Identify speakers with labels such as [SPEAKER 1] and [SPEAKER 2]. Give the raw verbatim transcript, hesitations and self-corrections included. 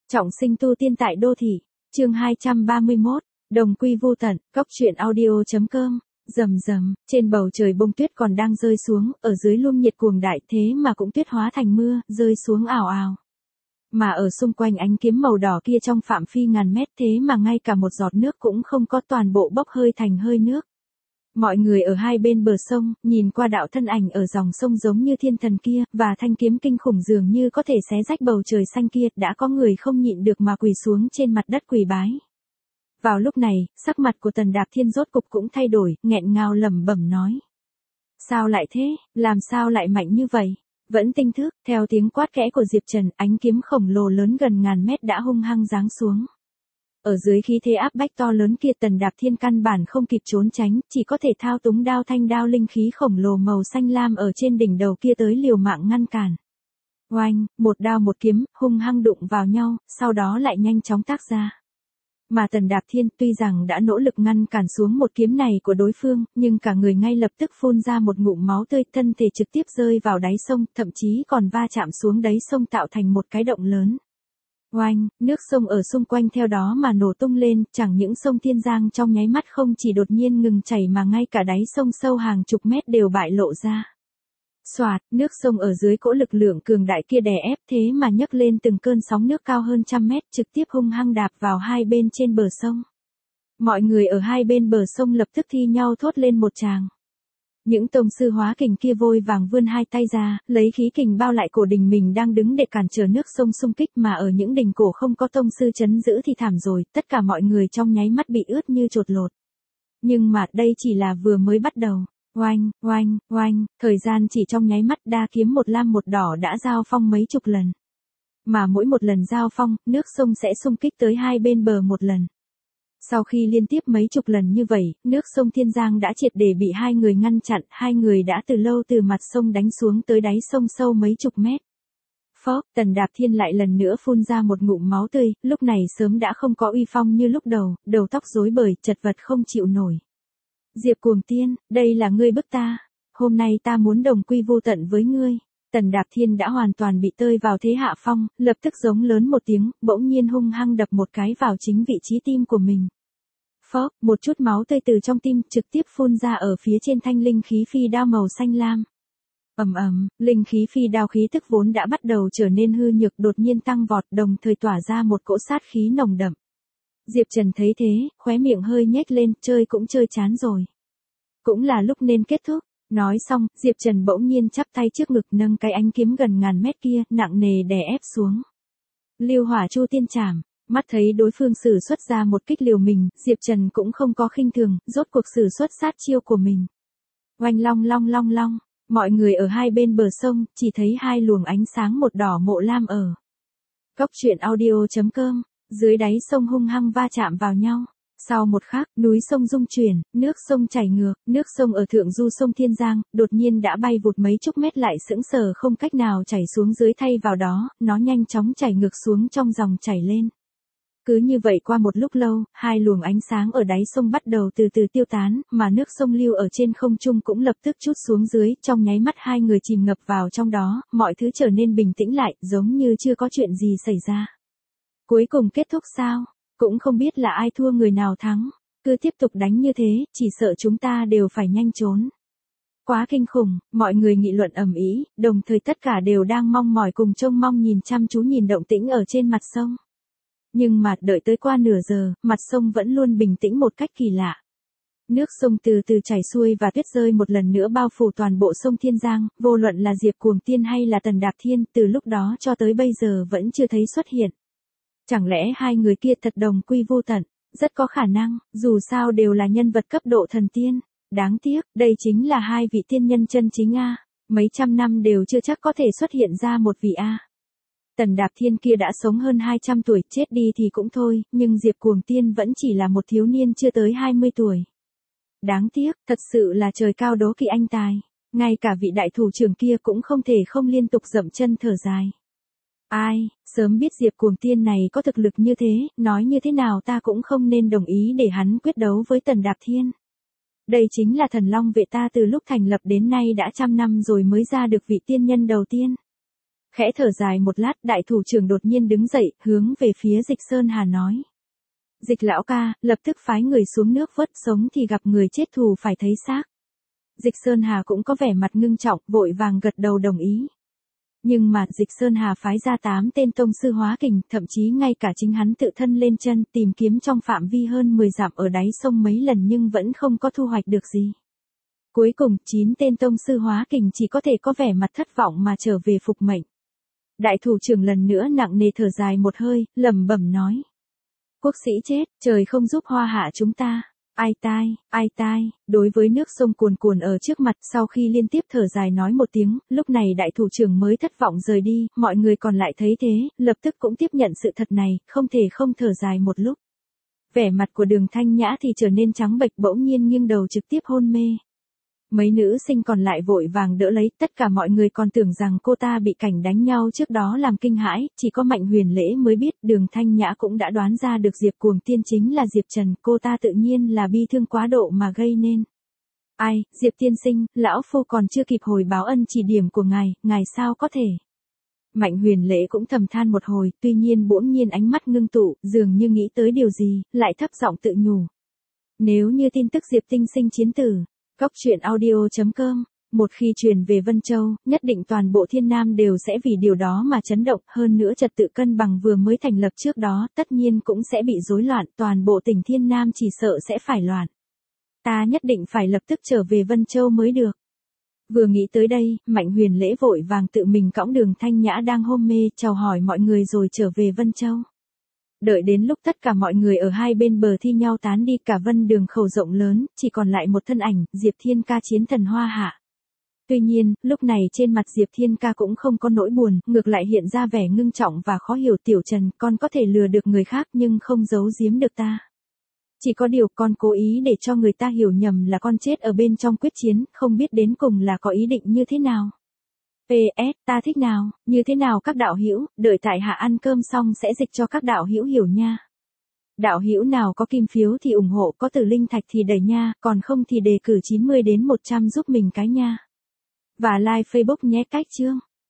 [SPEAKER 1] Trọng sinh tu tiên tại đô thị, chương hai trăm ba mươi mốt, đồng quy vu tận, góc truyện audio chấm com, rầm rầm, trên bầu trời bông tuyết còn đang rơi xuống, ở dưới luồng nhiệt cuồng đại thế mà cũng tuyết hóa thành mưa, rơi xuống ào ào. Mà ở xung quanh ánh kiếm màu đỏ kia trong phạm vi ngàn mét thế mà ngay cả một giọt nước cũng không có, toàn bộ bốc hơi thành hơi nước. Mọi người ở hai bên bờ sông, nhìn qua đạo thân ảnh ở dòng sông giống như thiên thần kia, và thanh kiếm kinh khủng dường như có thể xé rách bầu trời xanh kia, đã có người không nhịn được mà quỳ xuống trên mặt đất quỳ bái. Vào lúc này, sắc mặt của Tần Đạp Thiên rốt cục cũng thay đổi, nghẹn ngào lẩm bẩm nói. Sao lại thế, làm sao lại mạnh như vậy? Vẫn tinh thức, theo tiếng quát kẽ của Diệp Trần, ánh kiếm khổng lồ lớn gần ngàn mét đã hung hăng giáng xuống. Ở dưới khí thế áp bách to lớn kia, Tần Đạp Thiên căn bản không kịp trốn tránh, chỉ có thể thao túng đao thanh đao linh khí khổng lồ màu xanh lam ở trên đỉnh đầu kia tới liều mạng ngăn cản. Oanh, một đao một kiếm, hung hăng đụng vào nhau, sau đó lại nhanh chóng tác ra. Mà Tần Đạp Thiên tuy rằng đã nỗ lực ngăn cản xuống một kiếm này của đối phương, nhưng cả người ngay lập tức phun ra một ngụm máu tươi, thân thể trực tiếp rơi vào đáy sông, thậm chí còn va chạm xuống đáy sông tạo thành một cái động lớn. Oanh, nước sông ở xung quanh theo đó mà nổ tung lên, chẳng những sông Thiên Giang trong nháy mắt không chỉ đột nhiên ngừng chảy mà ngay cả đáy sông sâu hàng chục mét đều bại lộ ra. Xoạt, nước sông ở dưới cỗ lực lượng cường đại kia đè ép thế mà nhấc lên từng cơn sóng nước cao hơn trăm mét, trực tiếp hung hăng đạp vào hai bên trên bờ sông. Mọi người ở hai bên bờ sông lập tức thi nhau thốt lên một tràng. Những tông sư hóa kình kia vội vàng vươn hai tay ra, lấy khí kình bao lại cổ đình mình đang đứng để cản trở nước sông xung kích, mà ở những đỉnh cổ không có tông sư trấn giữ thì thảm rồi, tất cả mọi người trong nháy mắt bị ướt như chột lột. Nhưng mà đây chỉ là vừa mới bắt đầu. Oanh, oanh, oanh, thời gian chỉ trong nháy mắt, đa kiếm một lam một đỏ đã giao phong mấy chục lần. Mà mỗi một lần giao phong, nước sông sẽ xung kích tới hai bên bờ một lần. Sau khi liên tiếp mấy chục lần như vậy, nước sông Thiên Giang đã triệt để bị hai người ngăn chặn, hai người đã từ lâu từ mặt sông đánh xuống tới đáy sông sâu mấy chục mét. Phốc, Tần Đạp Thiên lại lần nữa phun ra một ngụm máu tươi, lúc này sớm đã không có uy phong như lúc đầu, đầu tóc rối bời, chật vật không chịu nổi. Diệp Cuồng Tiên, đây là ngươi bức ta, hôm nay ta muốn đồng quy vu tận với ngươi. Tần Đạp Thiên đã hoàn toàn bị tơi vào thế hạ phong, lập tức giống lớn một tiếng, bỗng nhiên hung hăng đập một cái vào chính vị trí tim của mình. Phốc, một chút máu tươi từ trong tim trực tiếp phun ra ở phía trên thanh linh khí phi đao màu xanh lam. Ầm ầm, linh khí phi đao khí tức vốn đã bắt đầu trở nên hư nhược đột nhiên tăng vọt, đồng thời tỏa ra một cỗ sát khí nồng đậm. Diệp Trần thấy thế, khóe miệng hơi nhếch lên, chơi cũng chơi chán rồi. Cũng là lúc nên kết thúc. Nói xong, Diệp Trần bỗng nhiên chắp tay trước ngực nâng cái ánh kiếm gần ngàn mét kia, nặng nề đè ép xuống. Lưu Hỏa Chu Tiên Trảm, mắt thấy đối phương sử xuất ra một kích liều mình, Diệp Trần cũng không có khinh thường, rốt cuộc sử xuất sát chiêu của mình. Oanh long long long long, mọi người ở hai bên bờ sông, chỉ thấy hai luồng ánh sáng một đỏ một lam ở. Góc truyện audio chấm com, dưới đáy sông hung hăng va chạm vào nhau. Sau một khắc, núi sông rung chuyển, nước sông chảy ngược, nước sông ở thượng du sông Thiên Giang, đột nhiên đã bay vụt mấy chục mét lại sững sờ không cách nào chảy xuống dưới, thay vào đó, nó nhanh chóng chảy ngược xuống trong dòng chảy lên. Cứ như vậy qua một lúc lâu, hai luồng ánh sáng ở đáy sông bắt đầu từ từ tiêu tán, mà nước sông lưu ở trên không trung cũng lập tức trút xuống dưới, trong nháy mắt hai người chìm ngập vào trong đó, mọi thứ trở nên bình tĩnh lại, giống như chưa có chuyện gì xảy ra. Cuối cùng kết thúc sao? Cũng không biết là ai thua người nào thắng, cứ tiếp tục đánh như thế, chỉ sợ chúng ta đều phải nhanh trốn. Quá kinh khủng, mọi người nghị luận ầm ĩ, đồng thời tất cả đều đang mong mỏi cùng trông mong nhìn chăm chú nhìn động tĩnh ở trên mặt sông. Nhưng mà đợi tới qua nửa giờ, mặt sông vẫn luôn bình tĩnh một cách kỳ lạ. Nước sông từ từ chảy xuôi và tuyết rơi một lần nữa bao phủ toàn bộ sông Thiên Giang, vô luận là Diệp Cuồng Tiên hay là Tần Đạp Thiên, từ lúc đó cho tới bây giờ vẫn chưa thấy xuất hiện. Chẳng lẽ hai người kia thật đồng quy vu tận? Rất có khả năng, dù sao đều là nhân vật cấp độ thần tiên. Đáng tiếc, đây chính là hai vị tiên nhân chân chính a. Mấy trăm năm đều chưa chắc có thể xuất hiện ra một vị a. Tần Đạp Thiên kia đã sống hơn hai trăm tuổi, chết đi thì cũng thôi, nhưng Diệp Cuồng Tiên vẫn chỉ là một thiếu niên chưa tới hai mươi tuổi. Đáng tiếc, thật sự là trời cao đố kỵ anh tài. Ngay cả vị đại thủ trưởng kia cũng không thể không liên tục dậm chân thở dài. Ai, sớm biết Diệp Cuồng Tiên này có thực lực như thế, nói như thế nào ta cũng không nên đồng ý để hắn quyết đấu với Tần Đạp Thiên. Đây chính là thần long vệ ta từ lúc thành lập đến nay đã trăm năm rồi mới ra được vị tiên nhân đầu tiên. Khẽ thở dài một lát, đại thủ trưởng đột nhiên đứng dậy, hướng về phía Dịch Sơn Hà nói. Dịch lão ca, lập tức phái người xuống nước vớt, sống thì gặp người chết thù phải thấy xác. Dịch Sơn Hà cũng có vẻ mặt ngưng trọng, vội vàng gật đầu đồng ý. Nhưng mà, Dịch Sơn Hà phái ra tám tên tông sư hóa kình, thậm chí ngay cả chính hắn tự thân lên chân tìm kiếm trong phạm vi hơn mười dặm ở đáy sông mấy lần nhưng vẫn không có thu hoạch được gì. Cuối cùng, chín tên tông sư hóa kình chỉ có thể có vẻ mặt thất vọng mà trở về phục mệnh. Đại thủ trưởng lần nữa nặng nề thở dài một hơi, lẩm bẩm nói. Quốc sĩ chết, trời không giúp hoa hạ chúng ta. Ai tai, ai tai, đối với nước sông cuồn cuồn ở trước mặt, sau khi liên tiếp thở dài nói một tiếng, lúc này đại thủ trưởng mới thất vọng rời đi, mọi người còn lại thấy thế, lập tức cũng tiếp nhận sự thật này, không thể không thở dài một lúc. Vẻ mặt của Đường Thanh Nhã thì trở nên trắng bệch, bỗng nhiên nghiêng đầu trực tiếp hôn mê. Mấy nữ sinh còn lại vội vàng đỡ lấy, tất cả mọi người còn tưởng rằng cô ta bị cảnh đánh nhau trước đó làm kinh hãi, chỉ có Mạnh Huyền Lễ mới biết, Đường Thanh Nhã cũng đã đoán ra được Diệp Cuồng Tiên chính là Diệp Trần, cô ta tự nhiên là bi thương quá độ mà gây nên. Ai, Diệp tiên sinh, lão phu còn chưa kịp hồi báo ân chỉ điểm của ngài, ngài sao có thể. Mạnh Huyền Lễ cũng thầm than một hồi, tuy nhiên bỗng nhiên ánh mắt ngưng tụ, dường như nghĩ tới điều gì, lại thấp giọng tự nhủ. Nếu như tin tức Diệp tinh sinh chiến tử, Góc truyện audio chấm com, một khi truyền về Vân Châu, nhất định toàn bộ Thiên Nam đều sẽ vì điều đó mà chấn động, hơn nữa trật tự cân bằng vừa mới thành lập trước đó, tất nhiên cũng sẽ bị rối loạn, toàn bộ tỉnh Thiên Nam chỉ sợ sẽ phải loạn. Ta nhất định phải lập tức trở về Vân Châu mới được. Vừa nghĩ tới đây, Mạnh Huyền Lễ vội vàng tự mình cõng Đường Thanh Nhã đang hôn mê, chào hỏi mọi người rồi trở về Vân Châu. Đợi đến lúc tất cả mọi người ở hai bên bờ thi nhau tán đi, cả Vân Đường khẩu rộng lớn, chỉ còn lại một thân ảnh, Diệp Thiên Ca chiến thần Hoa Hạ. Tuy nhiên, lúc này trên mặt Diệp Thiên Ca cũng không có nỗi buồn, ngược lại hiện ra vẻ ngưng trọng và khó hiểu. Tiểu Trần, con có thể lừa được người khác nhưng không giấu giếm được ta. Chỉ có điều con cố ý để cho người ta hiểu nhầm là con chết ở bên trong quyết chiến, không biết đến cùng là có ý định như thế nào. pê ét, ta thích nào, như thế nào các đạo hữu, đợi tại hạ ăn cơm xong sẽ dịch cho các đạo hữu hiểu nha. Đạo hữu nào có kim phiếu thì ủng hộ, có từ linh thạch thì đẩy nha, còn không thì đề cử chín mươi đến một trăm giúp mình cái nha. Và like Facebook nhé. Cách chương.